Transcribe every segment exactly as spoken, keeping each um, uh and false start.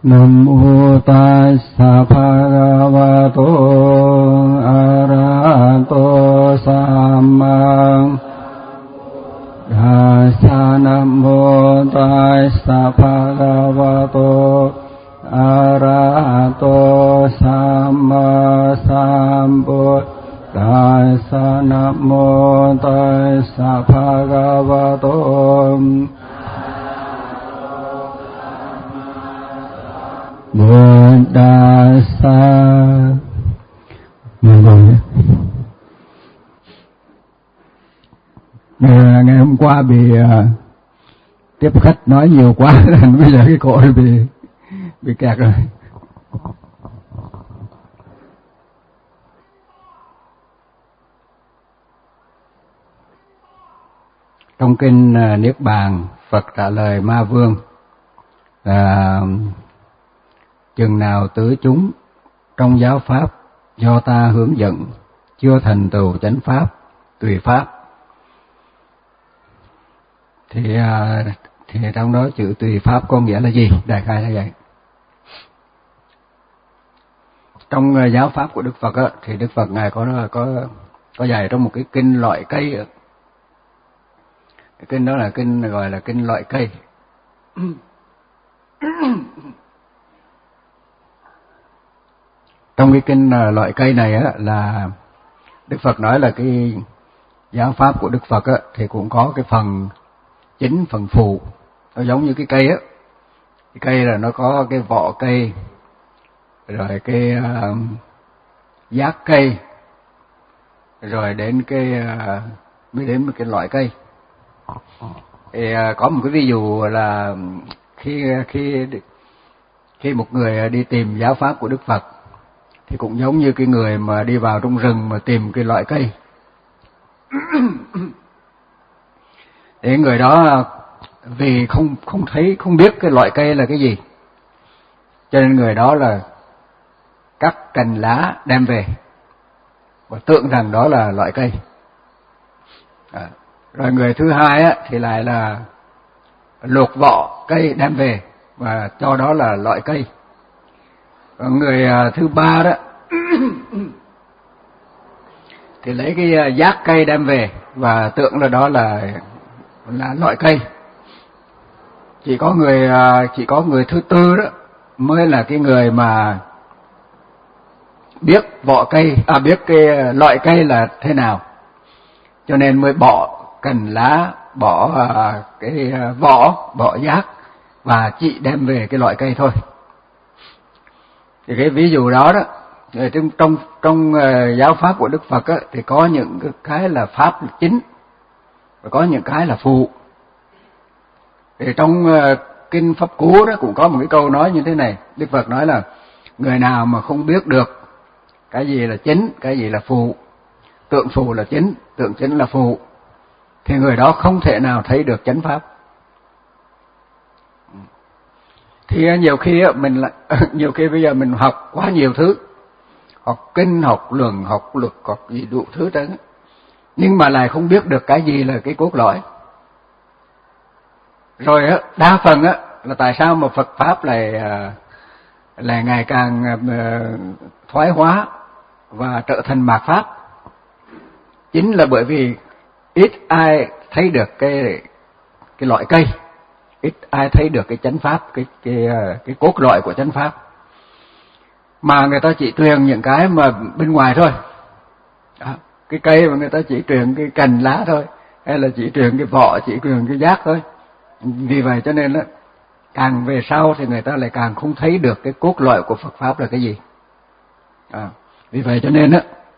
Nam mô Tassa Bhagavato Arahato Samma Tassa. Nam mô Tassa Bhagavato Arahato Samma Sambuddhassa. Nam mô Tassa Bhagavato Buddhassa. Mời ngồi. Ngày hôm qua bị uh, tiếp khách nói nhiều quá nên bây giờ cái cổ bị bị kẹt rồi. Trong kinh uh, Niết Bàn, Phật trả lời Ma Vương là uh, chừng nào tứ chúng trong giáo pháp do ta hướng dẫn chưa thành tựu chánh pháp tùy pháp, thì thì trong đó chữ tùy pháp có nghĩa là gì? Đại khái là vậy. Trong giáo pháp của Đức Phật á, thì Đức Phật ngài có có có dạy trong một cái kinh loại cây. Cái kinh đó là kinh gọi là kinh loại cây. Trong cái kinh loại cây này á, là Đức Phật nói là cái giáo pháp của Đức Phật á, thì cũng có cái phần chính, phần phụ. Nó giống như cái cây á. Cái cây là nó có cái vỏ cây, rồi cái uh, giác cây, rồi đến cái uh, mới đến một cái loại cây. Thì uh, có một cái ví dụ là khi khi khi một người đi tìm giáo pháp của Đức Phật thì cũng giống như cái người mà đi vào trong rừng mà tìm cái loại cây. Để người đó vì không không thấy, không biết cái loại cây là cái gì, cho nên người đó là cắt cành lá đem về và tưởng rằng đó là loại cây. À, rồi người thứ hai á, thì lại là lột vỏ cây đem về và cho đó là loại cây. Còn người thứ ba đó thì lấy cái giác cây đem về và tưởng là đó là là loại cây. Chỉ có người chỉ có người thứ tư đó mới là cái người mà biết vỏ cây, à biết cái loại cây là thế nào, cho nên mới bỏ cành lá, bỏ cái vỏ, bỏ giác và chỉ đem về cái loại cây thôi. Thì cái ví dụ đó đó, trong trong trong giáo pháp của Đức Phật á, thì có những cái là pháp chính và có những cái là phụ. Thì trong kinh Pháp Cú đó cũng có một cái câu nói như thế này. Đức Phật nói là người nào mà không biết được cái gì là chính, cái gì là phụ, tượng phụ là chính, tượng chính là phụ, thì người đó không thể nào thấy được chánh pháp. Thì nhiều khi mình lại nhiều khi bây giờ mình học quá nhiều thứ, học kinh, học luận, học luật, học gì đủ thứ đó, nhưng mà lại không biết được cái gì là cái cốt lõi. Rồi á, đa phần á là tại sao mà Phật pháp lại lại ngày càng thoái hóa và trở thành mạt pháp? Chính là bởi vì ít ai thấy được cái cái loại cây, ít ai thấy được cái chánh pháp, cái cái cái cốt lõi của chánh pháp, mà người ta chỉ truyền những cái mà bên ngoài thôi. Đó, cái cây mà người ta chỉ truyền cái cành lá thôi, hay là chỉ truyền cái vỏ, chỉ truyền cái giác thôi. Vì vậy cho nên đó, càng về sau thì người ta lại càng không thấy được cái cốt lõi của Phật pháp là cái gì. À, vì vậy cho nên đó,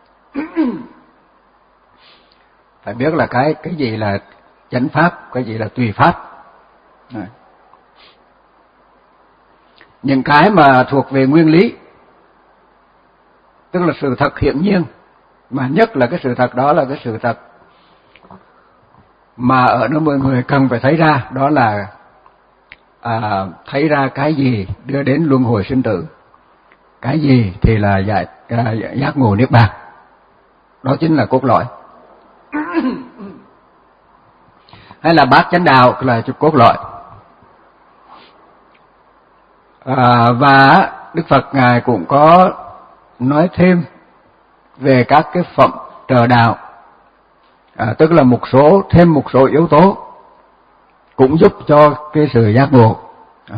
phải biết là cái cái gì là chánh pháp, cái gì là tùy pháp. À, những cái mà thuộc về nguyên lý, tức là sự thật hiển nhiên, mà nhất là cái sự thật đó là cái sự thật mà ở nơi mọi người cần phải thấy ra, đó là à, thấy ra cái gì đưa đến luân hồi sinh tử, cái gì thì là giải, à, giác ngộ niết bàn. Đó chính là cốt lõi. Hay là bát chánh đạo là cốt lõi. À, và Đức Phật Ngài cũng có nói thêm về các cái phẩm trợ đạo, à, tức là một số thêm một số yếu tố cũng giúp cho cái sự giác ngộ. À.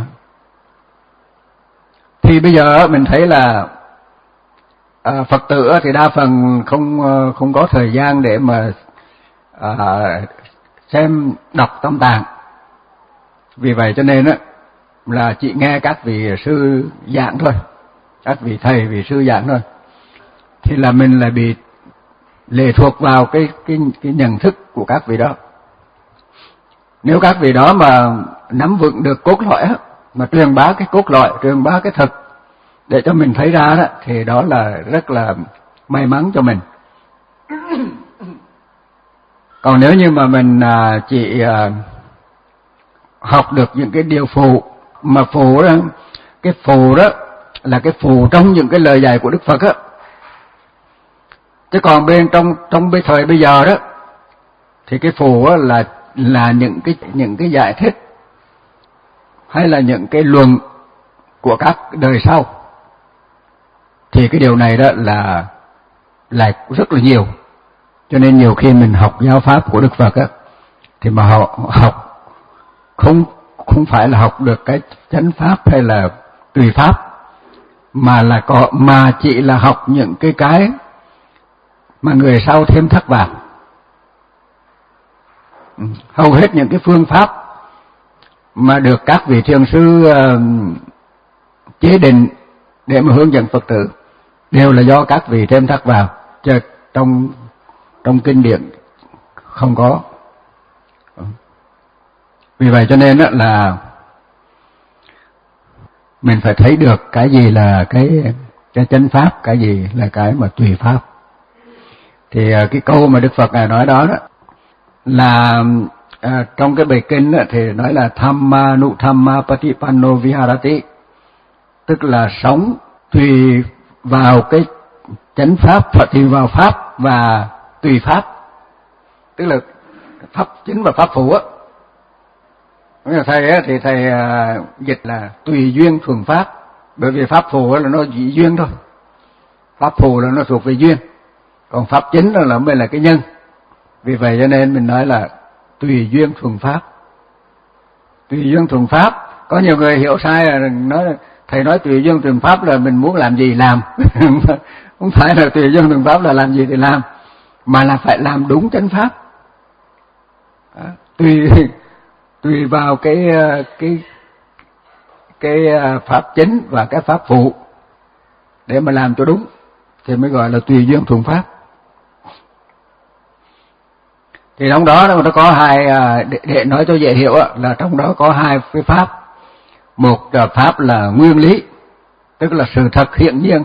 Thì bây giờ mình thấy là à, Phật tử thì đa phần không không có thời gian để mà à, xem đọc Tam Tạng. Vì vậy cho nên á là chỉ nghe các vị sư giảng thôi, các vị thầy vị sư giảng thôi, thì là mình lại bị lệ thuộc vào cái cái cái nhận thức của các vị đó. Nếu các vị đó mà nắm vững được cốt lõi mà truyền bá cái cốt lõi, truyền bá cái thực để cho mình thấy ra đó, thì đó là rất là may mắn cho mình. Còn nếu như mà mình chỉ học được những cái điều phụ, mà phụ đó, cái phụ đó là cái phụ trong những cái lời dạy của Đức Phật á, chứ còn bên trong trong cái thời bây giờ đó thì cái phụ á là là những cái những cái giải thích hay là những cái luận của các đời sau, thì cái điều này đó là là rất là nhiều. Cho nên nhiều khi mình học giáo pháp của Đức Phật á, thì mà họ học không không phải là học được cái chánh pháp hay là tùy pháp, mà là có mà chỉ là học những cái cái mà người sau thêm thắt vào. Hầu hết những cái phương pháp mà được các vị thiền sư uh, chế định để mà hướng dẫn Phật tử đều là do các vị thêm thắt vào, chứ trong trong kinh điển không có. Vì vậy cho nên là mình phải thấy được cái gì là cái cái chánh pháp, cái gì là cái mà tùy pháp. Thì cái câu mà Đức Phật Ngài nói đó, đó là à, trong cái bài kinh đó, thì nói là Thamma nu Thamma Patipanno Viharati, tức là sống tùy vào cái chánh pháp, và tùy vào pháp và tùy pháp, tức là pháp chính và pháp phụ á. Thầy á, thì thầy à, dịch là tùy duyên thuần pháp, bởi vì pháp phụ là nó dị duyên thôi, pháp phụ là nó thuộc về duyên, còn pháp chính đó là mới là cái nhân. Vì vậy cho nên mình nói là tùy duyên thuần pháp. Tùy duyên thuần pháp, có nhiều người hiểu sai là nói thầy nói tùy duyên thuần pháp là mình muốn làm gì làm. Không phải là tùy duyên thuần pháp là làm gì thì làm, mà là phải làm đúng chánh pháp. Đó, tùy tùy vào cái cái cái pháp chính và cái pháp phụ để mà làm cho đúng thì mới gọi là tùy duyên thuần pháp. Thì trong đó nó có hai, để, để nói cho dễ hiểu là trong đó có hai cái pháp. Một pháp là nguyên lý, tức là sự thật hiện nhiên.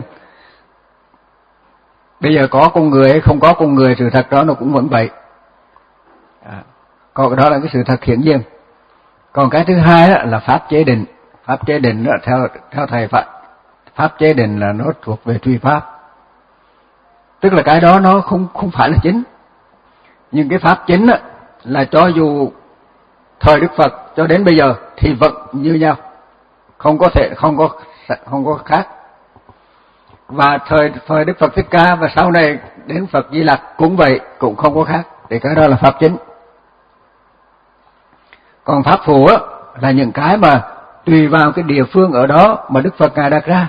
Bây giờ có con người hay không có con người, sự thật đó nó cũng vẫn vậy. À, còn đó là cái sự thật hiện nhiên. Còn cái thứ hai là pháp chế định. Pháp chế định đó, theo theo thầy Phật, pháp chế định là nó thuộc về tùy pháp, tức là cái đó nó không không phải là chính. Nhưng cái pháp chính á, là cho dù thời Đức Phật cho đến bây giờ thì vẫn như nhau, không có thể không có không có khác. Và thời thời Đức Phật Thích Ca và sau này đến Phật Di Lặc cũng vậy, cũng không có khác. Thì cái đó là pháp chính. Còn pháp phụ á, là những cái mà tùy vào cái địa phương ở đó mà Đức Phật Ngài đặt ra.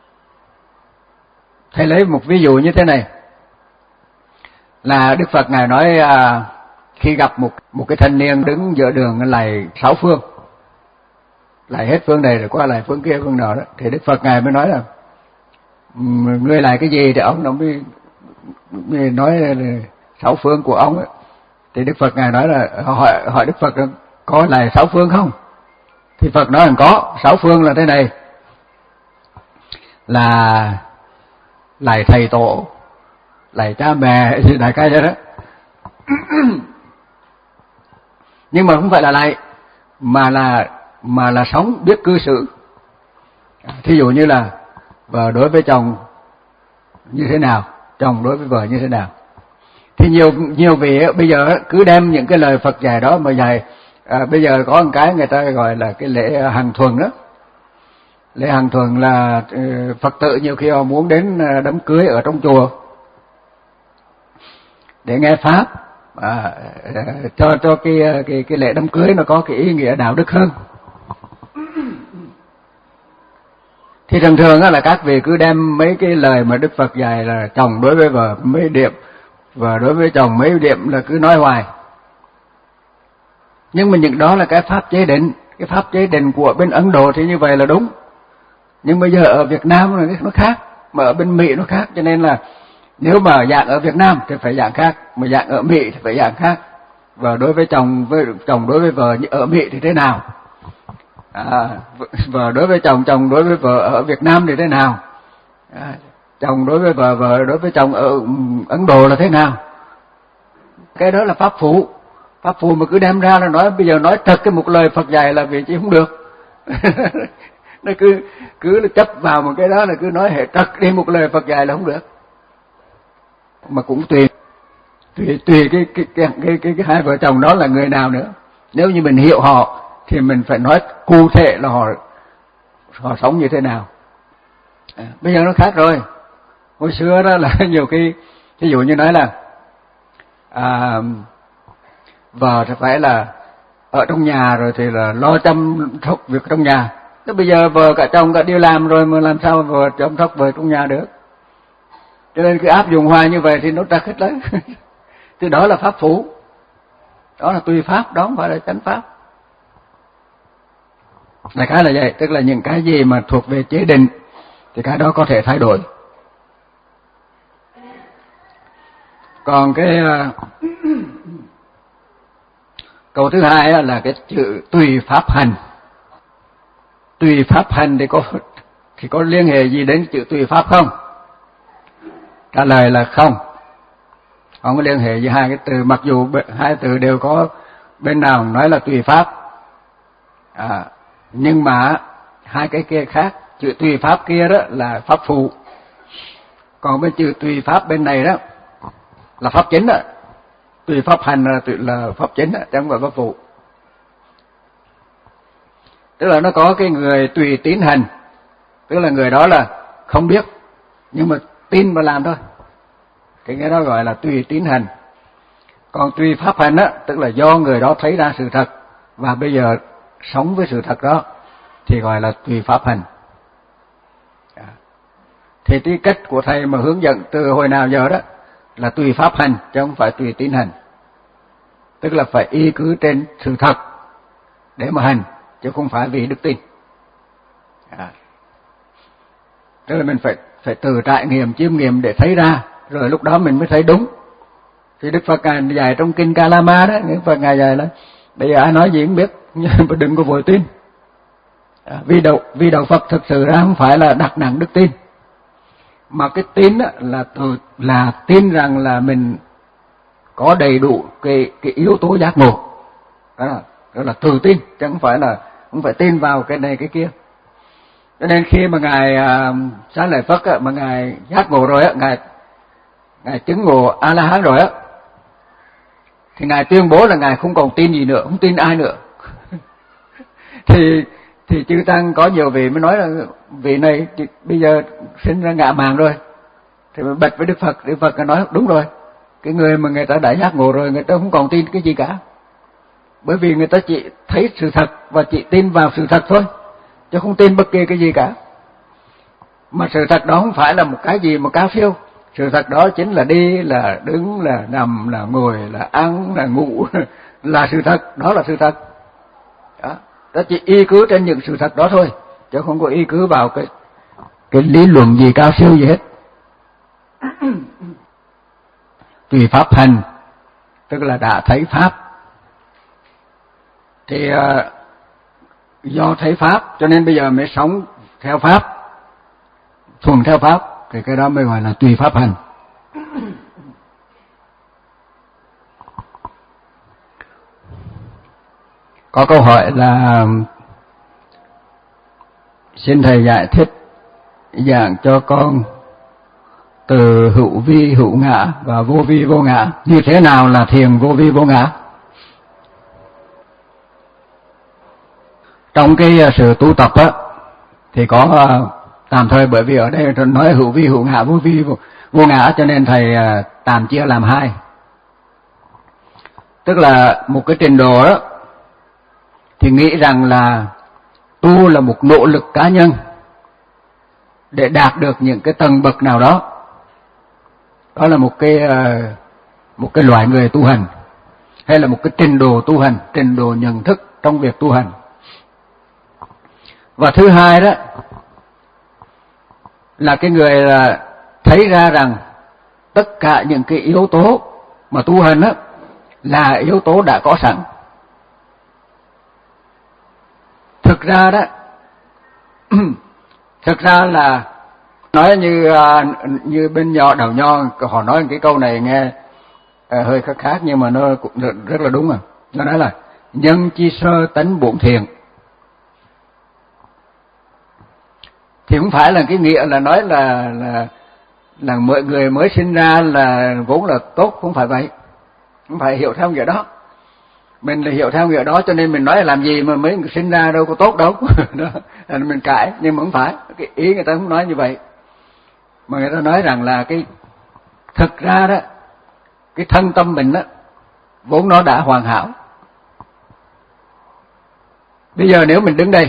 Thầy lấy một ví dụ như thế này, là Đức Phật Ngài nói à, khi gặp một một cái thanh niên đứng giữa đường lạy sáu phương, lạy hết phương này rồi qua lạy phương kia phương nọ đó, thì Đức Phật Ngài mới nói là ngươi lạy cái gì, thì ông nó mới, mới nói là sáu phương của ông ấy. Thì Đức Phật Ngài nói là hỏi hỏi Đức Phật có lạy sáu phương không? Thì Phật nói rằng có, sáu phương là thế này, là lạy thầy tổ, lạy cha mẹ, đại ca vậy đó. Nhưng mà không phải là lạy, mà là mà là sống biết cư xử. Thí dụ như là vợ đối với chồng như thế nào, chồng đối với vợ như thế nào. Thì nhiều nhiều vị bây giờ cứ đem những cái lời Phật dạy đó mà dạy. À, bây giờ có một cái người ta gọi là cái lễ hàng thuần đó, lễ hàng thường là Phật tử nhiều khi họ muốn đến đám cưới ở trong chùa để nghe pháp, à, cho cho cái cái cái lễ đám cưới nó có cái ý nghĩa đạo đức hơn. Thì thường thường là các vị cứ đem mấy cái lời mà Đức Phật dạy là chồng đối với vợ mấy điểm, và đối với chồng mấy điểm là cứ nói hoài. Nhưng mà những đó là cái pháp chế định, cái pháp chế định của bên Ấn Độ thì như vậy là đúng. Nhưng bây giờ ở Việt Nam là nó khác, mà ở bên Mỹ nó khác, cho nên là nếu mà dạng ở Việt Nam thì phải dạng khác, mà dạng ở Mỹ thì phải dạng khác. Và đối với chồng với chồng đối với vợ ở Mỹ thì thế nào? À, vợ đối với chồng, chồng đối với vợ ở Việt Nam thì thế nào? À, chồng đối với vợ, vợ đối với chồng ở Ấn Độ là thế nào? Cái đó là pháp phụ. Pháp phụ mà cứ đem ra là nói bây giờ nói thật cái một lời Phật dạy là vì chứ không được. Nó cứ cứ là chấp vào một cái đó là cứ nói hệ trật đi một lời Phật dạy là không được. Mà cũng tùy tùy tùy cái cái cái cái, cái, cái hai vợ chồng đó là người nào nữa. Nếu như mình hiểu họ thì mình phải nói cụ thể là họ họ sống như thế nào. À, bây giờ nó khác rồi. Hồi xưa đó là nhiều khi ví dụ như nói là à, vợ thì phải là ở trong nhà rồi thì là lo chăm sóc việc trong nhà. Thế bây giờ vợ cả chồng cả đi làm rồi mà làm sao vợ chăm sóc vợ trong nhà được? Cho nên cứ áp dụng hoài như vậy thì nó trật hết đấy. Thì đó là pháp phụ, đó là tùy pháp, đó không phải là chánh pháp. Đại khái là vậy, tức là những cái gì mà thuộc về chế định thì cái đó có thể thay đổi. Còn cái uh, câu thứ hai là cái chữ tùy pháp hành. Tùy pháp hành thì có thì có liên hệ gì đến chữ tùy pháp không? Trả lời là không. Không có liên hệ với hai cái từ, mặc dù hai từ đều có bên nào nói là tùy pháp. À, nhưng mà hai cái kia khác, chữ tùy pháp kia đó là pháp phụ. Còn bên chữ tùy pháp bên này đó là pháp chính đó. Tùy pháp hành là, là pháp chính đó, chứ không phải pháp phụ. Tức là nó có cái người tùy tín hành, tức là người đó là không biết nhưng mà tin và làm thôi. Cái cái đó gọi là tùy tín hành. Còn tùy pháp hành á, tức là do người đó thấy ra sự thật và bây giờ sống với sự thật đó thì gọi là tùy pháp hành. Thì cái cách của thầy mà hướng dẫn từ hồi nào giờ đó là tùy pháp hành chứ không phải tùy tín hành. Tức là phải y cứ trên sự thật để mà hành, chứ không phải vì đức tin. À. Tức là mình phải phải từ trải nghiệm, chiêm nghiệm để thấy ra, rồi lúc đó mình mới thấy đúng. Thì Đức Phật Ngài dạy trong kinh Kalama đó, Đức Phật Ngài dạy là bây giờ ai nói gì cũng biết, nhưng mà đừng có vội tin. À, vì đạo vì đạo Phật thực sự ra không phải là đặt nặng đức tin, mà cái tin đó là từ là tin rằng là mình có đầy đủ cái cái yếu tố giác ngộ. Đó là, đó là từ tin, chứ không phải là không phải tin vào cái này cái kia. Cho nên khi mà ngài uh, Xá Lợi Phất á, mà ngài giác ngộ rồi á, ngài ngài chứng ngộ A La Hán rồi á, thì ngài tuyên bố là ngài không còn tin gì nữa, không tin ai nữa. thì thì chư tăng có nhiều vị mới nói là vị này bây giờ sinh ra ngạ mạn rồi. Thì mới bạch với Đức Phật, Đức Phật nói đúng rồi. Cái người mà người ta đã giác ngộ rồi, người ta không còn tin cái gì cả. Bởi vì người ta chỉ thấy sự thật và chỉ tin vào sự thật thôi, chứ không tin bất kỳ cái gì cả. Mà sự thật đó không phải là một cái gì mà cao siêu. Sự thật đó chính là đi, là đứng, là nằm, là ngồi, là ăn, là ngủ, là sự thật, đó là sự thật. Đó. Đó chỉ y cứ trên những sự thật đó thôi, chứ không có y cứ vào cái cái lý luận gì cao siêu gì hết. Tùy pháp hành, tức là đã thấy pháp. Thì uh, do thấy pháp cho nên bây giờ mới sống theo pháp, thuần theo pháp, thì cái đó mới gọi là tùy pháp hành. Có câu hỏi là xin thầy giải thích giảng cho con từ hữu vi hữu ngã và vô vi vô ngã, như thế nào là thiền vô vi vô ngã? Trong cái sự tu tập á, thì có uh, tạm thời, bởi vì ở đây nói hữu vi hữu ngã vô vi vô, vô ngã, cho nên thầy uh, tạm chia làm hai. Tức là một cái trình độ đó thì nghĩ rằng là tu là một nỗ lực cá nhân để đạt được những cái tầng bậc nào đó. Đó là một cái uh, một cái loại người tu hành, hay là một cái trình độ tu hành, trình độ nhận thức trong việc tu hành. Và thứ hai đó là cái người là thấy ra rằng tất cả những cái yếu tố mà tu hành đó là yếu tố đã có sẵn. Thực ra đó thực ra là nói như như bên Nho Đạo Nho họ nói cái câu này nghe à, hơi khác khác, nhưng mà nó cũng rất là đúng. À nó nói là nhân chi sơ tánh bổn thiện, thì không phải là cái nghĩa là nói là là là mọi người mới sinh ra là vốn là tốt, không phải vậy, không phải hiểu theo nghĩa đó. Mình là hiểu theo nghĩa đó cho nên mình nói là làm gì mà mới sinh ra đâu có tốt đâu đó, mình cãi, nhưng mà không phải, cái ý người ta không nói như vậy, mà người ta nói rằng là cái thực ra đó cái thân tâm mình đó vốn nó đã hoàn hảo. Bây giờ nếu mình đứng đây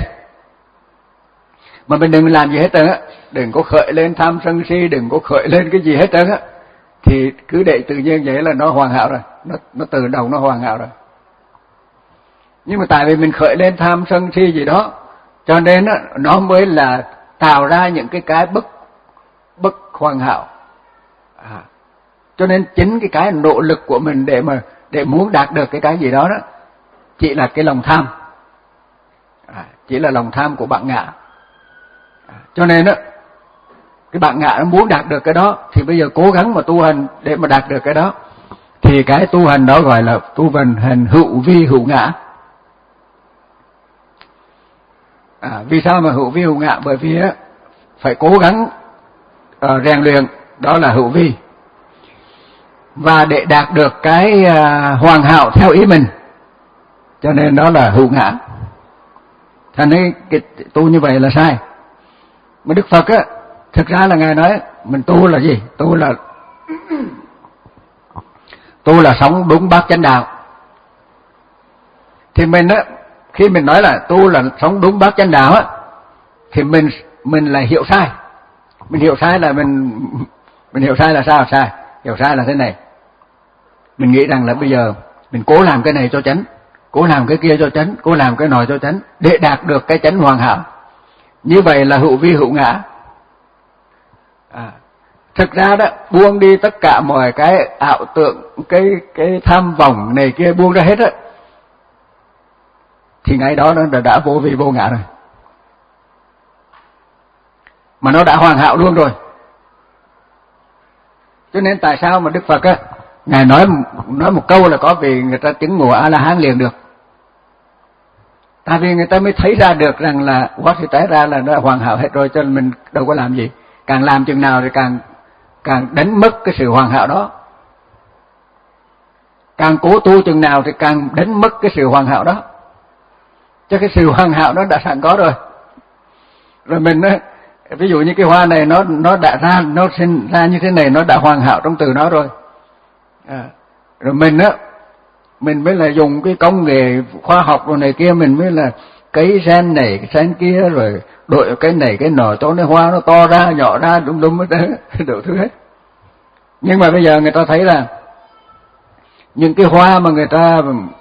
mà mình đừng làm gì hết trơn á, đừng có khởi lên tham sân si, đừng có khởi lên cái gì hết trơn á, thì cứ để tự nhiên vậy là nó hoàn hảo rồi, nó nó từ đầu nó hoàn hảo rồi. Nhưng mà tại vì mình khởi lên tham sân si gì đó, cho nên á nó mới là tạo ra những cái cái bất bất hoàn hảo. À, cho nên chính cái cái nỗ lực của mình để mà để muốn đạt được cái cái gì đó đó chỉ là cái lòng tham, à, chỉ là lòng tham của bạn ngã. À, cho nên á cái bạn ngã nó muốn đạt được cái đó thì bây giờ cố gắng mà tu hành để mà đạt được cái đó, thì cái tu hành đó gọi là tu hành hành hữu vi hữu ngã. À, vì sao mà hữu vi hữu ngã? Bởi vì á phải cố gắng uh, rèn luyện, đó là hữu vi, và để đạt được cái uh, hoàn hảo theo ý mình, cho nên đó là hữu ngã. Thành cái, cái tu như vậy là sai. Mà Đức Phật á thực ra là ngài nói mình tu là gì? Tu là tu là sống đúng bát chánh đạo. Thì mình á khi mình nói là tu là sống đúng bát chánh đạo á, thì mình mình là hiểu sai. Mình hiểu sai là mình mình hiểu sai là sao? Sai. Hiểu sai là thế này. Mình nghĩ rằng là bây giờ mình cố làm cái này cho chánh, cố làm cái kia cho chánh, cố làm cái nọ cho chánh để đạt được cái chánh hoàn hảo. Như vậy là hữu vi hữu ngã. À, thực ra đó buông đi tất cả mọi cái ảo tưởng, cái cái tham vọng này kia buông ra hết á, thì ngay đó nó đã, đã vô vi vô ngã rồi, mà nó đã hoàn hảo luôn rồi. Cho nên tại sao mà Đức Phật á ngài nói nói một câu là có vì người ta chứng ngộ A La Hán liền được. Tại vì người ta mới thấy ra được rằng là quá thì té ra là nó hoàn hảo hết rồi, cho nên mình đâu có làm gì. Càng làm chừng nào thì càng càng đánh mất cái sự hoàn hảo đó. Càng cố tu chừng nào thì càng đánh mất cái sự hoàn hảo đó. Chứ cái sự hoàn hảo nó đã sẵn có rồi. Rồi mình á, ví dụ như cái hoa này nó nó đã ra, nó sinh ra như thế này, nó đã hoàn hảo trong từ nó rồi. À, rồi mình á, mình mới là dùng cái công nghệ khoa học rồi này kia, mình mới là cấy gen này, cái gen kia, rồi đội cái này cái nọ cho nó hoa nó to ra, nhỏ ra, đúng đúng hết đủ thứ hết. Nhưng mà bây giờ người ta thấy là những cái hoa mà người ta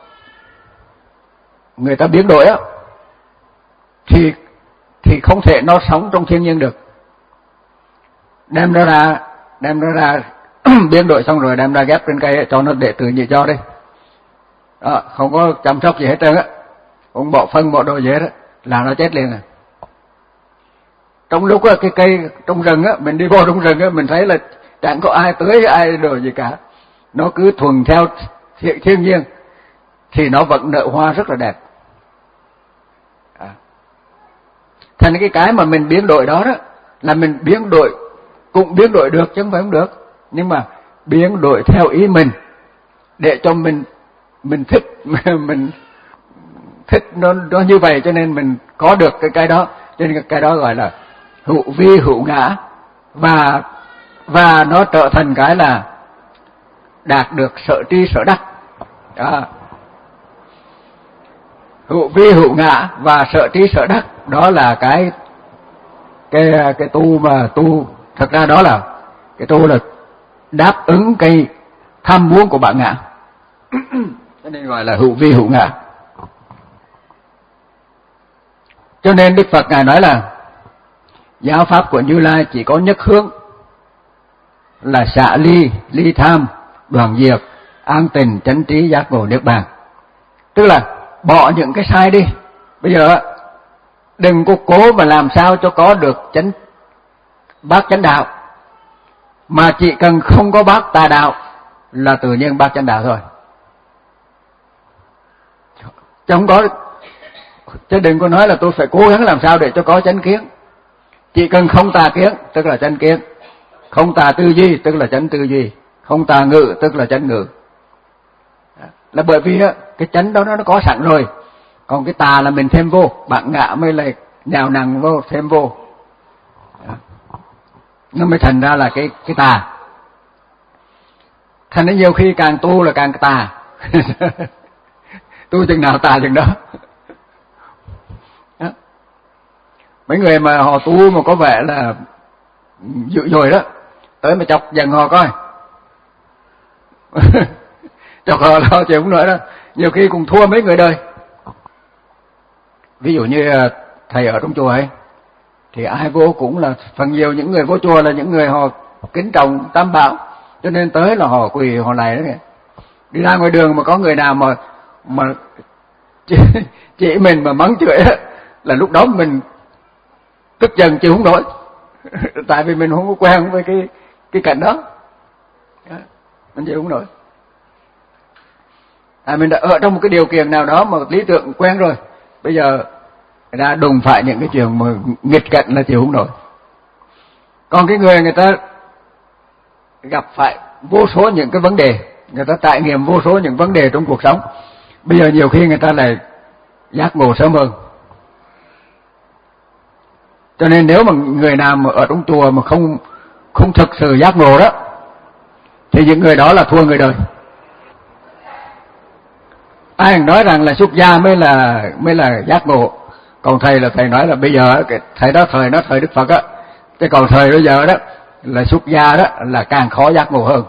người ta biến đổi á, thì thì không thể nó sống trong thiên nhiên được. Đem nó ra, đem nó ra biến đổi xong rồi đem ra ghép trên cây cho nó để tự nhiên cho đi. Đó, không có chăm sóc gì hết trơn á, không bỏ phân bỏ đồ gì hết á, là nó chết liền à. Trong lúc á, cái cây trong rừng á, mình đi vô trong rừng á, mình thấy là chẳng có ai tưới ai đồ gì cả, nó cứ thuần theo thiên, thiên nhiên thì nó vẫn nở hoa rất là đẹp. À. Thành cái cái mà mình biến đổi đó đó là mình biến đổi, cũng biến đổi được chứ không phải không được, nhưng mà biến đổi theo ý mình để cho mình mình thích mình thích nó nó như vậy, cho nên mình có được cái cái đó. cho nên cái đó gọi là hữu vi hữu ngã, và và nó trở thành cái là đạt được sở tri sở đắc. Đó. Hữu vi hữu ngã và sở tri sở đắc, đó là cái cái cái tu mà tu, thật ra đó là cái tu là đáp ứng cái tham muốn của bạn ngã, cho nên gọi là hữu vi hữu ngã. Cho nên Đức Phật Ngài nói là giáo pháp của Như Lai chỉ có nhất hướng, là xả ly, ly tham, đoạn diệt, an tình, chánh trí, giác ngộ, niết bàn. Tức là bỏ những cái sai đi. Bây giờ đừng có cố mà làm sao cho có được chánh bát chánh đạo, mà chỉ cần không có bát tà đạo là tự nhiên bát chánh đạo thôi. Chứ không có, chứ đừng có nói là tôi phải cố gắng làm sao để cho có chánh kiến. Chỉ cần không tà kiến tức là chánh kiến, không tà tư duy tức là chánh tư duy, không tà ngữ tức là chánh ngữ. Là bởi vì cái chánh đó nó có sẵn rồi, còn cái tà là mình thêm vô, bạn ngã mới lại nhào nặng vô thêm vô, nó mới thành ra là cái cái tà. Thành ra nhiều khi càng tu là càng tà. Tu chừng nào tà chừng đó. Đó. Mấy người mà họ tu mà có vẻ là dữ dội đó, tới mà chọc dần họ coi. Chọc họ lo chịu không nổi đó. Nhiều khi cũng thua mấy người đời. Ví dụ như thầy ở trong chùa ấy, thì ai vô cũng là, phần nhiều những người vô chùa là những người họ kính trọng tam bảo, cho nên tới là họ quỳ họ lạy đó kìa. Đi ra ngoài đường mà có người nào mà mà chỉ, chỉ mình mà mắng chửi đó, là lúc đó mình tức giận chịu không nổi. Tại vì mình không có quen với cái cái cảnh đó, mình chịu không nổi. À, mình đã ở trong một cái điều kiện nào đó mà lý tưởng quen rồi, bây giờ người ta đùng phải những cái chuyện mà nghịch cảnh là chịu không nổi. Còn cái người người ta gặp phải vô số những cái vấn đề, người ta trải nghiệm vô số những vấn đề trong cuộc sống, bây giờ nhiều khi người ta lại giác ngộ sớm hơn. Cho nên nếu mà người nào mà ở trong chùa mà không không thực sự giác ngộ đó, thì những người đó là thua người đời. Ai nói rằng là xuất gia mới là mới là giác ngộ, còn thầy là thầy nói là bây giờ cái thầy đó thời nó thời Đức Phật á, chứ còn thời bây giờ đó là xuất gia đó là càng khó giác ngộ hơn.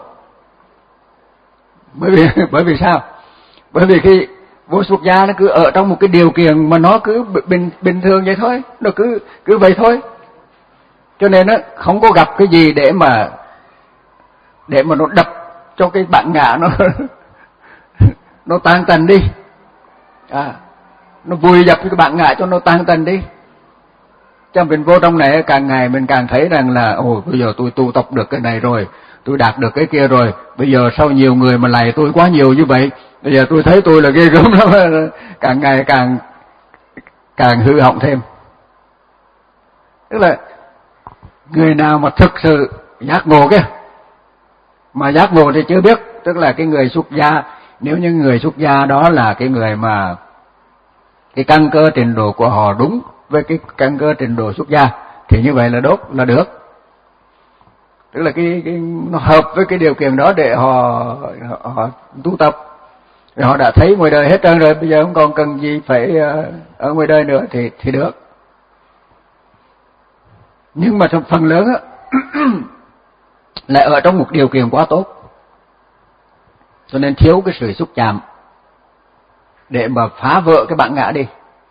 Bởi vì bởi vì sao? Bởi vì khi vô xuất gia nó cứ ở trong một cái điều kiện mà nó cứ bình bình thường vậy thôi, nó cứ cứ vậy thôi. Cho nên nó không có gặp cái gì để mà để mà nó đập cho cái bản ngã nó nó tan tành đi, à, nó vùi dập cái bản ngã cho nó tan tành đi. Cho mình vô trong này càng ngày mình càng thấy rằng là ồ, bây giờ tôi tu tập được cái này rồi, tôi đạt được cái kia rồi, bây giờ sao nhiều người mà lạy tôi quá nhiều như vậy, bây giờ tôi thấy tôi là ghê gớm lắm. Càng ngày càng càng hư hỏng thêm. Tức là người nào mà thực sự giác ngộ kia, mà giác ngộ thì chưa biết, tức là cái người xuất gia. Nếu như người xuất gia đó là cái người mà cái căn cơ trình độ của họ đúng với cái căn cơ trình độ xuất gia, thì như vậy là đốt là được. Tức là cái, cái nó hợp với cái điều kiện đó để họ họ, họ tu tập. Rồi họ đã thấy ngoài đời hết trơn rồi, bây giờ không còn cần gì phải ở ngoài đời nữa thì thì được. Nhưng mà trong phần lớn á lại ở trong một điều kiện quá tốt, cho nên thiếu cái sự xúc chạm để mà phá vỡ cái bản ngã đi.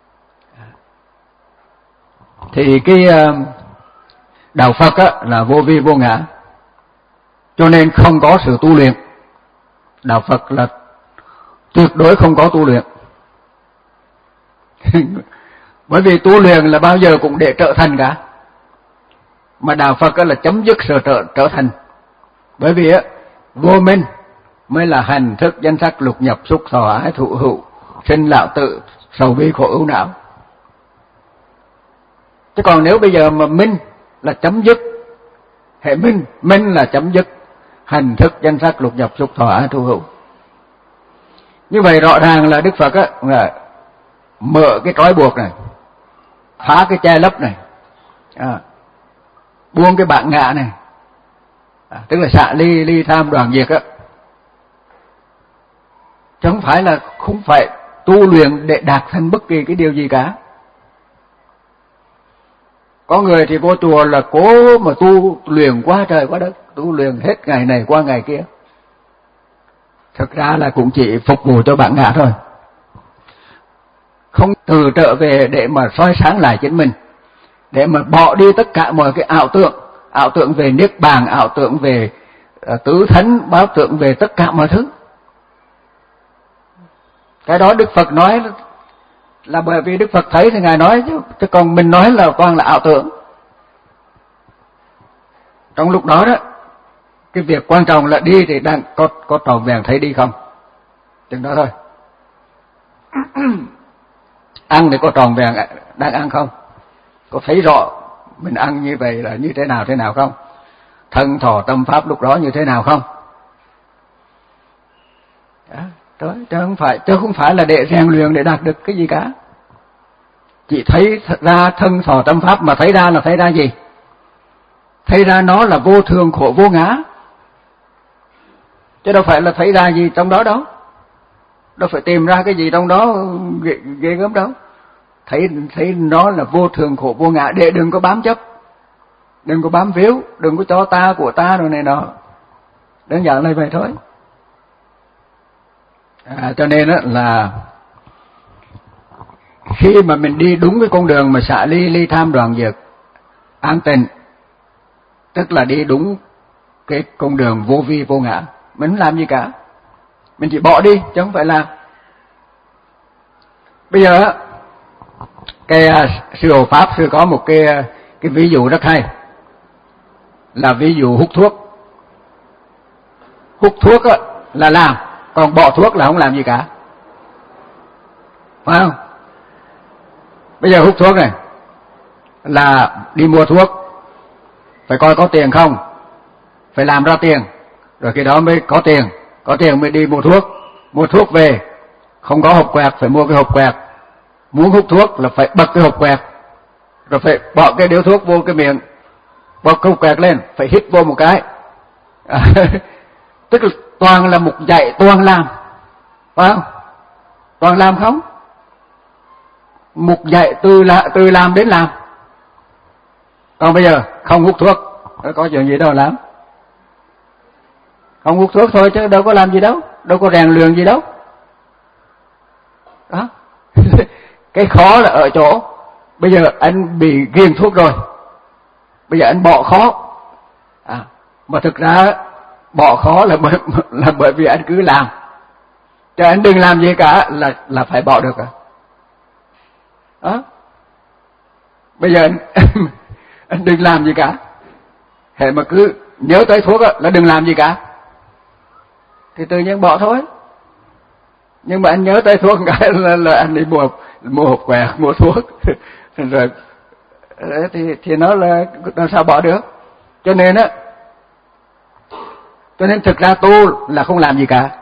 Thì cái đạo Phật á là vô vi vô ngã, cho nên không có sự tu luyện. Đạo Phật là tuyệt đối không có tu luyện. Bởi vì tu luyện là bao giờ cũng để trở thành cả, mà đạo Phật á là chấm dứt sự trở trở thành. Bởi vì á vô minh mới là hành thức danh sắc lục nhập xúc thọ ái thụ hữu sinh lão tử sầu bi khổ ưu não. Chứ còn nếu bây giờ mà minh là chấm dứt hệ minh, minh là chấm dứt hành thức danh sắc lục nhập xúc thọ ái thụ hữu. Như vậy rõ ràng là Đức Phật á là mở cái trói buộc này, phá cái che lấp này, à, buông cái bản ngã này, à, tức là xả ly ly tham đoạn diệt á, chứ không phải là không phải tu luyện để đạt thành bất kỳ cái điều gì cả. Có người thì vô chùa là cố mà tu luyện quá trời quá đất, tu luyện hết ngày này qua ngày kia, thực ra là cũng chỉ phục vụ cho bản ngã thôi, không từ trở về để mà soi sáng lại chính mình, để mà bỏ đi tất cả mọi cái ảo tưởng, ảo tưởng về niết bàn, ảo tưởng về uh, tứ thánh, báo tưởng về tất cả mọi thứ. Cái đó Đức Phật nói là, là bởi vì Đức Phật thấy thì Ngài nói chứ, chứ còn mình nói là toàn là ảo tưởng. Trong lúc đó đó, cái việc quan trọng là đi thì đang có có tròn vẹn thấy đi không, chừng đó thôi. Ăn thì có tròn vẹn đang ăn không, có thấy rõ mình ăn như vậy là như thế nào thế nào không, thân thọ tâm pháp lúc đó như thế nào không. Đó, đó, chứ không phải chứ không phải là để rèn luyện để đạt được cái gì cả. Chỉ thấy ra thân thọ tâm pháp, mà thấy ra là thấy ra gì? Thấy ra nó là vô thường khổ vô ngã, chứ đâu phải là thấy ra gì trong đó đâu, đâu phải tìm ra cái gì trong đó ghê, ghê gớm đâu. Thấy thấy nó là vô thường khổ vô ngã, để đừng có bám chấp, đừng có bám víu, đừng có cho ta của ta rồi này nọ, đơn giản là vậy thôi. À, cho nên đó là khi mà mình đi đúng cái con đường mà xả ly ly tham đoạn diệt an tịnh, tức là đi đúng cái con đường vô vi vô ngã, mình không làm gì cả, mình chỉ bỏ đi chứ không phải làm. Bây giờ cái sư Hộ Pháp sư có một cái cái ví dụ rất hay, là ví dụ hút thuốc. Hút thuốc á, là làm, còn bỏ thuốc là không làm gì cả, phải không? Bây giờ hút thuốc này là đi mua thuốc, phải coi có tiền không, phải làm ra tiền, rồi khi đó mới có tiền, có tiền mới đi mua thuốc, mua thuốc về, không có hộp quẹt phải mua cái hộp quẹt, muốn hút thuốc là phải bật cái hộp quẹt, rồi phải bỏ cái điếu thuốc vô cái miệng, bỏ cái hộp quẹt lên, phải hít vô một cái. À, tức là toàn là một dạy toàn làm, phải không? Toàn làm không? Một dạy từ là từ làm đến làm. Còn bây giờ không hút thuốc, có chuyện gì đâu làm. Không hút thuốc thôi chứ đâu có làm gì đâu, đâu có rèn luyện gì đâu. Đó. Cái khó là ở chỗ bây giờ anh bị ghiền thuốc rồi, bây giờ anh bỏ khó. À, mà thực ra bỏ khó là bởi, là bởi vì anh cứ làm, chứ anh đừng làm gì cả là là phải bỏ được à. Đó. Bây giờ anh, anh đừng làm gì cả, hệ mà cứ nhớ tới thuốc là đừng làm gì cả, thì tự nhiên bỏ thôi. Nhưng mà anh nhớ tới thuốc cái là, là anh đi mua mua hộp quẹt, mua thuốc rồi thì thì nó là làm sao bỏ được. Cho nên á, cho nên thực ra tu là không làm gì cả.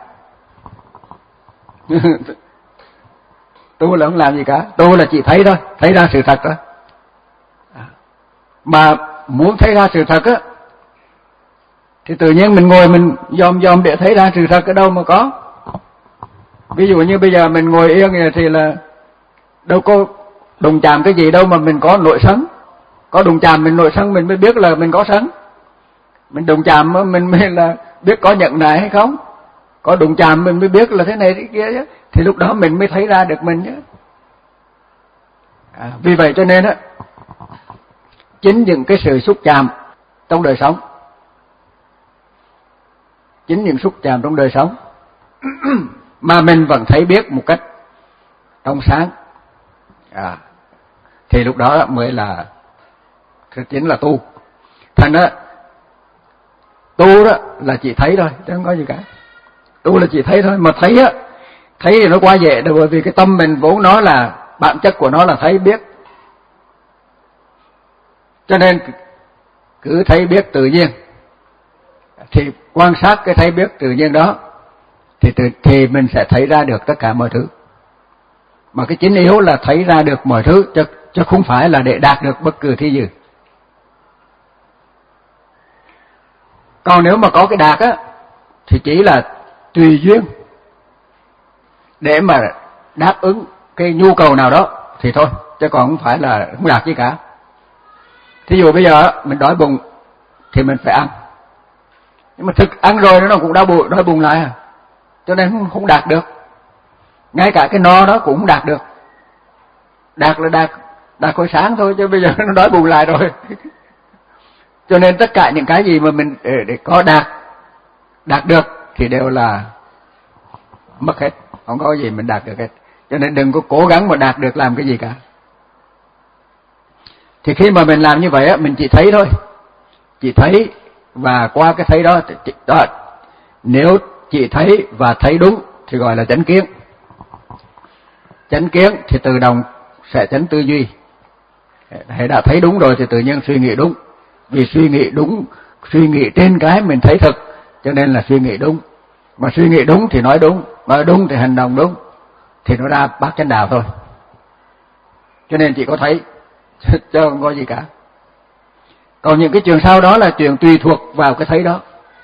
Tu là không làm gì cả, tu là chỉ thấy thôi, thấy ra sự thật thôi. Mà muốn thấy ra sự thật á, thì tự nhiên mình ngồi mình dòm dòm để thấy ra sự thật ở đâu mà có. Ví dụ như bây giờ mình ngồi yên thì là đâu có đụng chạm cái gì đâu mà mình có nội sân. Có đụng chạm mình nội sân mình mới biết là mình có sân. Mình đụng chạm mình mới là biết có nhận nại hay không. Có đụng chạm mình mới biết là thế này thế kia chứ. Thì lúc đó mình mới thấy ra được mình chứ. À, vì vậy cho nên á, chính những cái sự xúc chạm trong đời sống, chính những xúc chạm trong đời sống mà mình vẫn thấy biết một cách trong sáng, à, thì lúc đó mới là chính là tu. Thành đó tu đó là chỉ thấy thôi chứ không có gì cả. Tu là chỉ thấy thôi, mà thấy á, thấy thì nó quá dễ, bởi vì cái tâm mình vốn nó là bản chất của nó là thấy biết, cho nên cứ thấy biết tự nhiên, thì quan sát cái thấy biết tự nhiên đó thì từ, thì mình sẽ thấy ra được tất cả mọi thứ. Mà cái chính yếu là thấy ra được mọi thứ, chứ chứ không phải là để đạt được bất cứ thi gì. Còn nếu mà có cái đạt á thì chỉ là tùy duyên để mà đáp ứng cái nhu cầu nào đó thì thôi, chứ còn không phải là không đạt gì cả. Thí dụ bây giờ mình đói bụng thì mình phải ăn, nhưng mà thực ăn rồi nó cũng đau bụng, đói bụng lại à, cho nên không đạt được. Ngay cả cái no đó cũng không đạt được. Đạt là đạt đạt hồi sáng thôi, chứ bây giờ nó đói bụng lại rồi. Cho nên tất cả những cái gì mà mình để, để có đạt đạt được thì đều là mất hết, không có gì mình đạt được hết. Cho nên đừng có cố gắng mà đạt được làm cái gì cả. Thì khi mà mình làm như vậy á, mình chỉ thấy thôi, chỉ thấy, và qua cái thấy đó, đó nếu chỉ thấy và thấy đúng thì gọi là chánh kiến. Chánh kiến thì tự động sẽ chánh tư duy. Hãy đã thấy đúng rồi thì tự nhiên suy nghĩ đúng, vì suy nghĩ đúng, suy nghĩ trên cái mình thấy thực, cho nên là suy nghĩ đúng. Mà suy nghĩ đúng thì nói đúng, nói đúng thì hành động đúng, thì nó ra bát chánh đạo thôi. Cho nên chỉ có thấy chứ không có gì cả. Còn những cái chuyện sau đó là chuyện tùy thuộc vào cái thấy đó.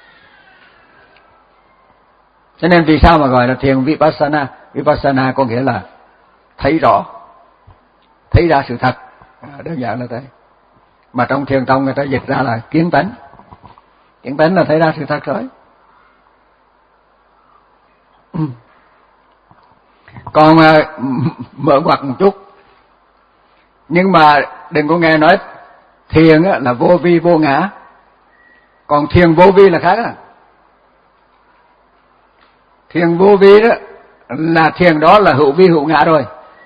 Cho nên vì sao mà gọi là thiền Vipassana? Vipassana có nghĩa là thấy rõ, thấy ra sự thật, đơn giản là thế. Mà trong thiền tông người ta dịch ra là kiến tánh. Kiến tánh là thấy ra sự thật rồi. Còn uh, mở ngoặt một chút, nhưng mà đừng có nghe nói thiền là vô vi vô ngã, còn thiền vô vi là khác à. Thiền vô vi đó là thiền đó là hữu vi hữu ngã rồi.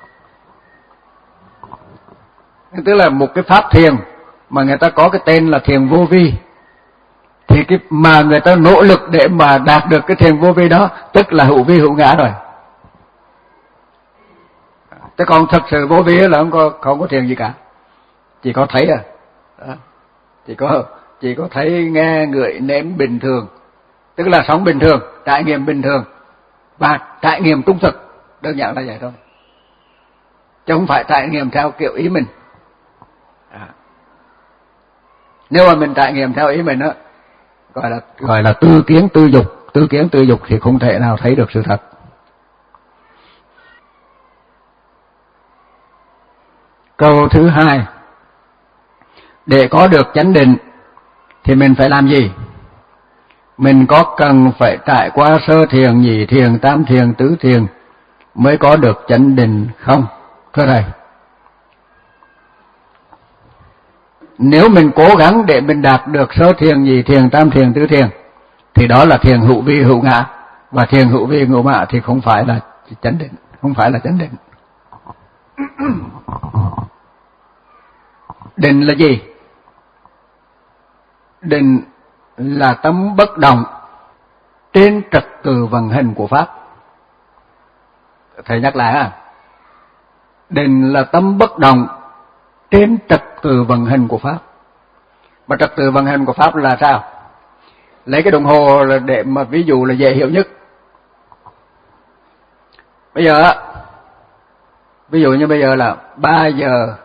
Tức là một cái pháp thiền mà người ta có cái tên là thiền vô vi, thì cái mà người ta nỗ lực để mà đạt được cái thiền vô vi đó tức là hữu vi hữu ngã rồi. Chứ còn thật sự vô vi là không có không có thiền gì cả, chỉ có thấy à, đó. chỉ có chỉ có thấy, nghe, ngửi, nếm bình thường, tức là sống bình thường, trải nghiệm bình thường và trải nghiệm trung thực, đơn giản là vậy thôi, chứ không phải trải nghiệm theo kiểu ý mình. À. Nếu mà mình trải nghiệm theo ý mình đó, gọi là gọi là tư kiến tư dục, tư kiến tư dục thì không thể nào thấy được sự thật. Câu thứ hai, để có được chánh định thì mình phải làm gì? Mình có cần phải trải qua sơ thiền, nhị thiền, tam thiền, tứ thiền mới có được chánh định không? Thưa thầy, nếu mình cố gắng để mình đạt được sơ thiền, nhị thiền, tam thiền, tứ thiền thì đó là thiền hữu vi hữu ngã, và thiền hữu vi hữu ngã thì không phải là chánh định, không phải là chánh định. Định là gì? Định là tâm bất động trên trật tự vận hành của pháp. Thầy nhắc lại ha. Định là tâm bất động trên trật tự vận hành của pháp. Mà trật tự vận hành của pháp là sao? Lấy cái đồng hồ để mà ví dụ là dễ hiểu nhất. Bây giờ ví dụ như bây giờ là ba giờ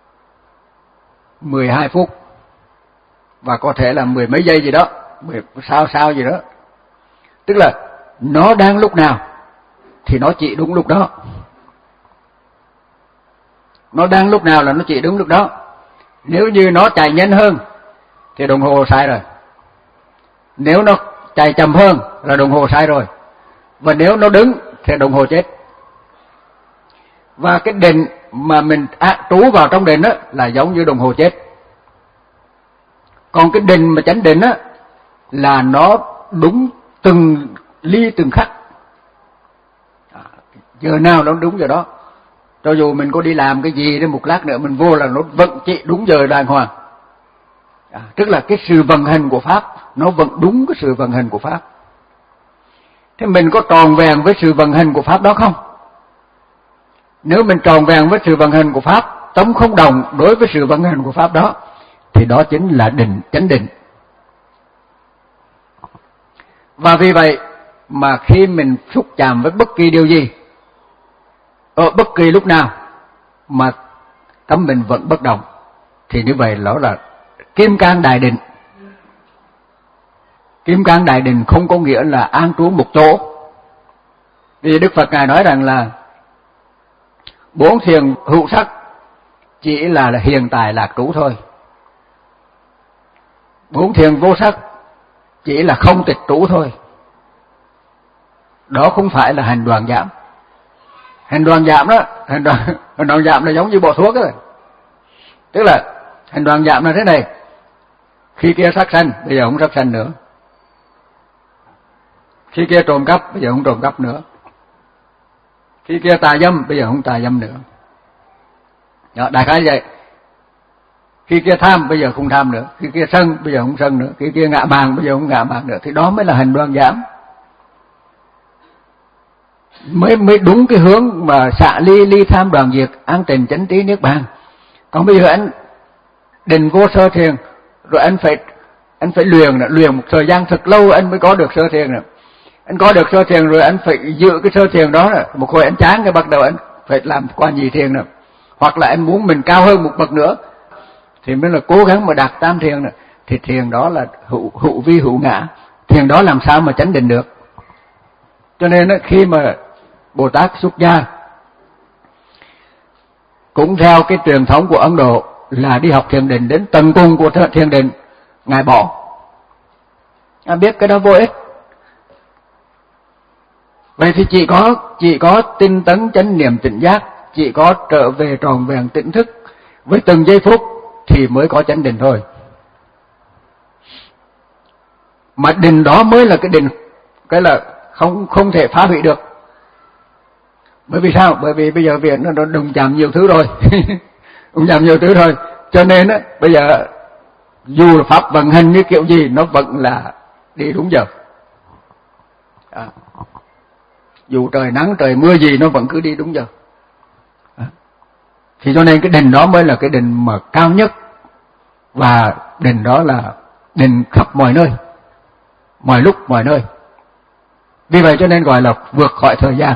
mười hai phút và có thể là mười mấy giây gì đó, mười sao sao gì đó. Tức là nó đang lúc nào thì nó chỉ đúng lúc đó. Nó đang lúc nào là nó chỉ đúng lúc đó. Nếu như nó chạy nhanh hơn thì đồng hồ sai rồi. Nếu nó chạy chậm hơn là đồng hồ sai rồi. Và nếu nó đứng thì đồng hồ chết. Và cái định mà mình à, trú vào trong định đó là giống như đồng hồ chết. Còn cái định mà chánh định á là nó đúng từng ly từng khắc, à, giờ nào nó đúng giờ đó. Cho dù mình có đi làm cái gì đến một lát nữa mình vô là nó vẫn chỉ đúng giờ đàng hoàng. À, tức là cái sự vận hành của pháp nó vẫn đúng cái sự vận hành của pháp. Thế mình có tròn vẹn với sự vận hành của pháp đó không? Nếu mình tròn vẹn với sự vận hành của pháp, tống không đồng đối với sự vận hành của pháp đó, thì đó chính là định, chánh định. Và vì vậy mà khi mình xúc chạm với bất kỳ điều gì, ở bất kỳ lúc nào mà tâm mình vẫn bất động, thì như vậy đó là kim cang đại định. Kim cang đại định không có nghĩa là an trú một chỗ. Vì Đức Phật Ngài nói rằng là bốn thiền hữu sắc chỉ là hiện tại lạc trú thôi. Bốn thiền vô sắc chỉ là không tịch trú thôi. Đó không phải là hành đoàn giảm. Hành đoàn giảm đó, hành đoàn, hành đoàn giảm là giống như bỏ thuốc rồi. Tức là hành đoàn giảm là thế này: khi kia sát sanh, bây giờ không sát sanh nữa. Khi kia trộm cắp, bây giờ không trộm cắp nữa. Khi kia tà dâm, bây giờ không tà dâm nữa. Đó, đại khái vậy. Khi kia tham, bây giờ không tham nữa. Khi kia sân, bây giờ không sân nữa. Khi kia ngạ mạn, bây giờ không ngạ mạn nữa. Thì đó mới là hành đoàn giảm. Mới mới đúng cái hướng mà xả ly ly tham đoàn diệt, an tịnh chánh trí niết bàn. Còn bây giờ anh định vô sơ thiền, rồi anh phải anh phải luyện nữa, luyện một thời gian thật lâu anh mới có được sơ thiền nữa. Anh có được sơ thiền rồi anh phải giữ cái sơ thiền đó nữa. Một hồi anh chán cái bắt đầu anh phải làm qua nhị thiền nữa. Hoặc là anh muốn mình cao hơn một bậc nữa thì mới là cố gắng mà đạt tam thiền nữa. Thì thiền đó là hữu, hữu vi hữu ngã. Thiền đó làm sao mà chánh định được. Cho nên đó, khi mà Bồ Tát xuất gia cũng theo cái truyền thống của Ấn Độ là đi học thiền định đến tận cùng của thiền định, Ngài bỏ. Ngài biết cái đó vô ích. Vậy thì chỉ có chỉ có tinh tấn chánh niệm tỉnh giác, chỉ có trở về tròn vẹn tỉnh thức với từng giây phút thì mới có chánh định thôi. Mà định đó mới là cái định, cái là không không thể phá hủy được. Bởi vì sao? Bởi vì bây giờ việc nó đụng chạm nhiều thứ rồi. Đụng chạm nhiều thứ rồi. Cho nên á, bây giờ dù là pháp vận hành như kiểu gì nó vẫn là đi đúng giờ. À. Dù trời nắng trời mưa gì nó vẫn cứ đi đúng giờ. À. Thì cho nên cái định đó mới là cái định mà cao nhất. Và định đó là định khắp mọi nơi, mọi lúc mọi nơi. Vì vậy cho nên gọi là vượt khỏi thời gian.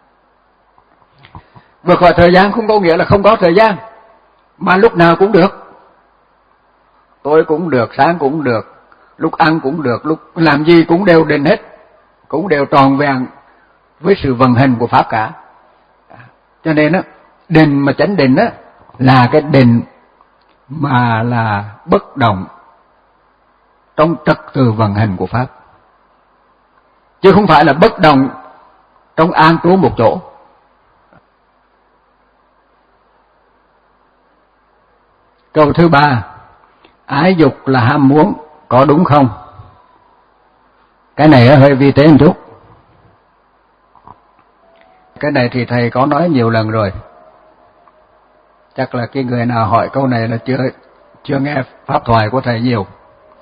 Vượt khỏi thời gian không có nghĩa là không có thời gian, mà lúc nào cũng được. Tối cũng được, sáng cũng được, lúc ăn cũng được, lúc làm gì cũng đều định hết, cũng đều tròn vẹn với sự vận hành của pháp cả. Cho nên á, định mà chánh định á là cái định mà là bất động trong trật tự vận hành của pháp, chứ không phải là bất động trong an trú một chỗ. Câu thứ ba, ái dục là ham muốn, có đúng không? Cái này hơi vi tế một chút. Cái này thì thầy có nói nhiều lần rồi. Chắc là cái người nào hỏi câu này là chưa chưa nghe pháp thoại của thầy nhiều.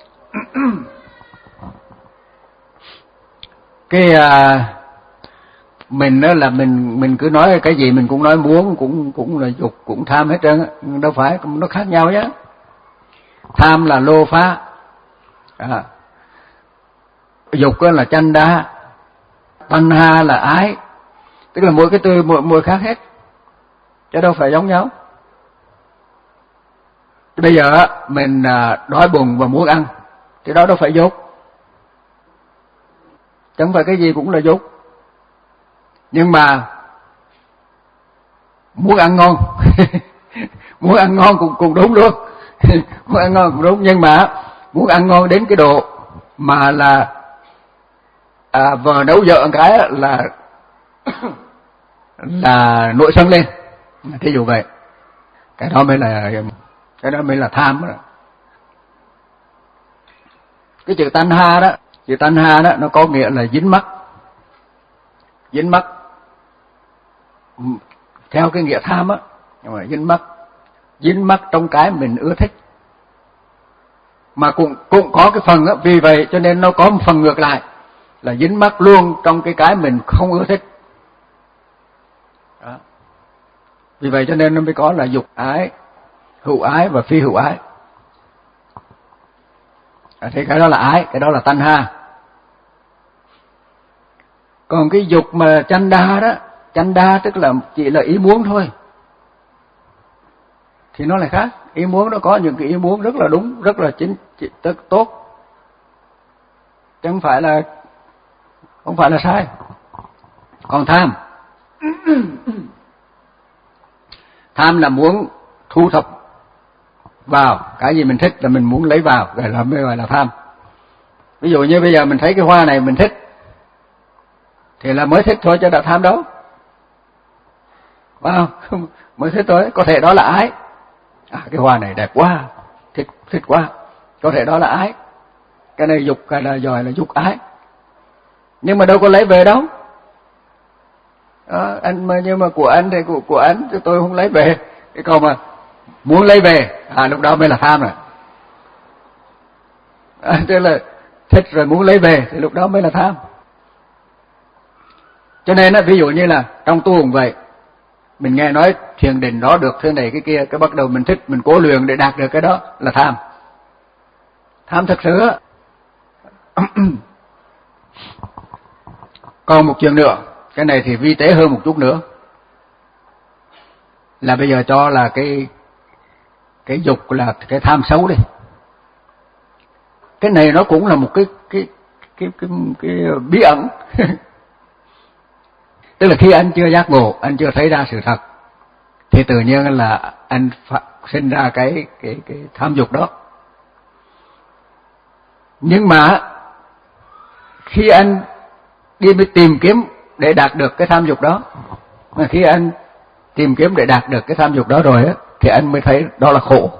Cái à, mình đó là mình mình cứ nói cái gì mình cũng nói muốn, cũng cũng là dục, cũng tham hết trơn á, đâu phải, nó khác nhau nhá. Tham là lô phá, à, dục là chanh đa, tanh ha là ái, tức là mỗi cái từ mỗi mỗi khác hết, chứ đâu phải giống nhau. Bây giờ mình đói bụng và muốn ăn thì đó đâu phải dục, chẳng phải cái gì cũng là dục. Nhưng mà muốn ăn ngon muốn ăn ngon cũng cũng đúng luôn. Muốn ăn ngon cũng đúng, nhưng mà muốn ăn ngon đến cái độ mà là à, vợ nấu vợ cái là là nổi sân lên, thí dụ vậy, cái đó mới là cái đó mới là tham đó. Cái chữ tanh ha đó, chữ tanh ha đó nó có nghĩa là dính mắc, dính mắc theo cái nghĩa tham á, nhưng mà dính mắc, dính mắc trong cái mình ưa thích, mà cũng cũng có cái phần á, vì vậy cho nên nó có một phần ngược lại là dính mắc luôn trong cái cái mình không ưa thích. Đó. Vì vậy cho nên nó mới có là dục ái, hữu ái và phi hữu ái. À, thì cái đó là ái, cái đó là tanh ha. Còn cái dục mà chanh đa đó, chanh đa tức là chỉ là ý muốn thôi. thì nó lại khác. Ý muốn nó có những cái ý muốn rất là đúng, rất là chính, chính tốt, chứ không phải là không phải là sai. Còn tham tham là muốn thu thập vào cái gì mình thích, là mình muốn lấy vào, gọi là mới gọi là tham. Ví dụ như bây giờ mình thấy cái hoa này mình thích thì là mới thích thôi, chứ đã tham đâu, phải không? Mới thích thôi. Có thể đó là ái, à, cái hoa này đẹp quá, thích thích quá, có thể đó là ái. Cái này dục, cái là giỏi là dục ái, nhưng mà đâu có lấy về đâu. Đó, anh mà nhưng mà của anh thì của của anh thì tôi không lấy về. Cái câu mà muốn lấy về, à lúc đó mới là tham rồi. À, tức là thích rồi muốn lấy về thì lúc đó mới là tham. Cho nên á, ví dụ như là trong tu cũng vậy, mình nghe nói thiền định đó được thế này cái kia, cái bắt đầu mình thích, mình cố luyện để đạt được cái đó là tham. Tham thật sự á. Còn một chuyện nữa, cái này thì vi tế hơn một chút nữa, là bây giờ cho là cái cái dục là cái tham xấu đi. Cái này nó cũng là một cái cái cái cái, cái bí ẩn. Tức là khi anh chưa giác ngộ, anh chưa thấy ra sự thật, thì tự nhiên là anh sinh ra cái cái cái tham dục đó. Nhưng mà khi anh đi mới tìm kiếm để đạt được cái tham dục đó, mà khi anh tìm kiếm để đạt được cái tham dục đó rồi á, thì anh mới thấy đó là khổ.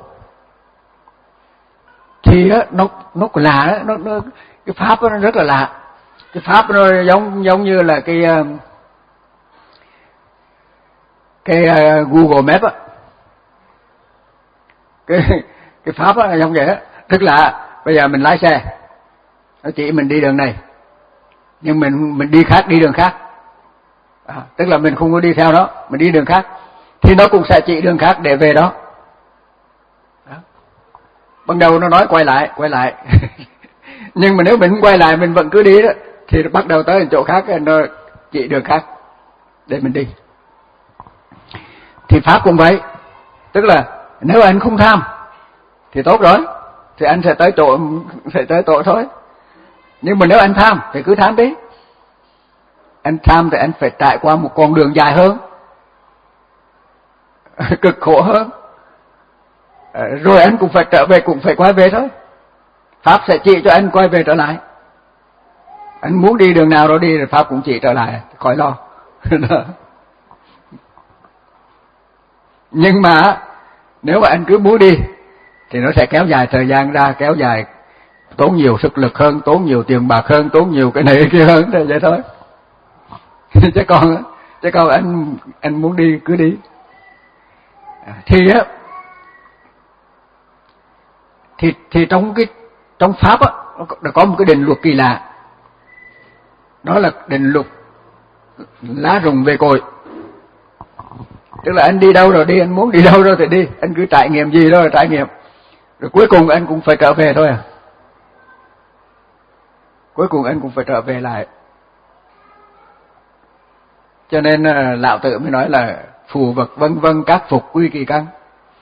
Thì á, nó nó lạ, nó, nó cái pháp nó rất là lạ. Cái pháp nó giống giống như là cái cái Google Maps á, cái cái pháp á giống vậy á. Tức là bây giờ mình lái xe, nó chỉ mình đi đường này, nhưng mình mình đi khác, đi đường khác, à, tức là mình không có đi theo nó, mình đi đường khác, thì nó cũng sẽ chỉ đường khác để về đó. Đó. Ban đầu nó nói quay lại, quay lại, nhưng mà nếu mình quay lại mình vẫn cứ đi đó, thì bắt đầu tới chỗ khác nó chỉ đường khác để mình đi. Thì pháp cũng vậy, tức là nếu anh không tham thì tốt rồi, thì anh sẽ tới chỗ sẽ tới chỗ thôi. Nhưng mà nếu anh tham thì cứ tham đi. Anh tham thì anh phải trải qua một con đường dài hơn, cực khổ hơn, rồi anh cũng phải trở về, cũng phải quay về thôi. Pháp sẽ chỉ cho anh quay về trở lại. Anh muốn đi đường nào đó đi, rồi pháp cũng chỉ trở lại, khỏi lo. Nhưng mà nếu mà anh cứ muốn đi thì nó sẽ kéo dài thời gian ra, kéo dài, tốn nhiều sức lực hơn, tốn nhiều tiền bạc hơn, tốn nhiều cái này cái kia hơn, thì vậy thôi. Chứ còn chứ còn anh anh muốn đi cứ đi. Thì á thì thì trong cái trong pháp á, nó có một cái định luật kỳ lạ. Đó là định luật lá rụng về cội. Tức là anh đi đâu rồi đi, anh muốn đi đâu rồi thì đi, anh cứ trải nghiệm gì đó là trải nghiệm, rồi cuối cùng anh cũng phải trở về thôi à. Cuối cùng anh cũng phải trở về lại. Cho nên lão tử mới nói là phù vật vân vân các phục quy kỳ căn.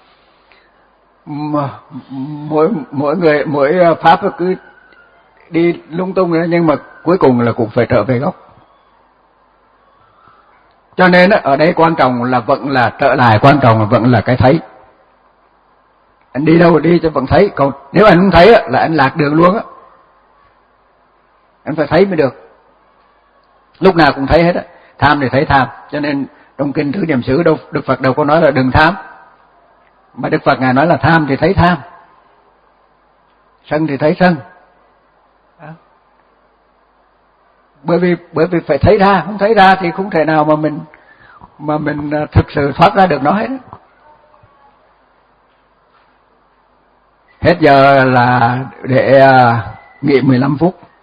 Mỗi mỗi người mỗi pháp cứ đi lung tung nữa, nhưng mà cuối cùng là cũng phải trở về gốc. Cho nên ở đây quan trọng là vẫn là trở lại, quan trọng là vẫn là cái thấy. Anh đi đâu đi cho vẫn thấy, còn nếu anh không thấy là anh lạc đường luôn á. Anh phải thấy mới được. Lúc nào cũng thấy hết á. Tham thì thấy tham. Cho nên trong kinh Thứ Niệm xứ đâu Đức Phật đâu có nói là đừng tham, mà Đức Phật ngài nói là tham thì thấy tham, sân thì thấy sân. Đó. Bởi vì bởi vì phải thấy ra, không thấy ra thì không thể nào mà mình mà mình thực sự thoát ra được nó hết. Hết giờ là để nghỉ mười lăm phút.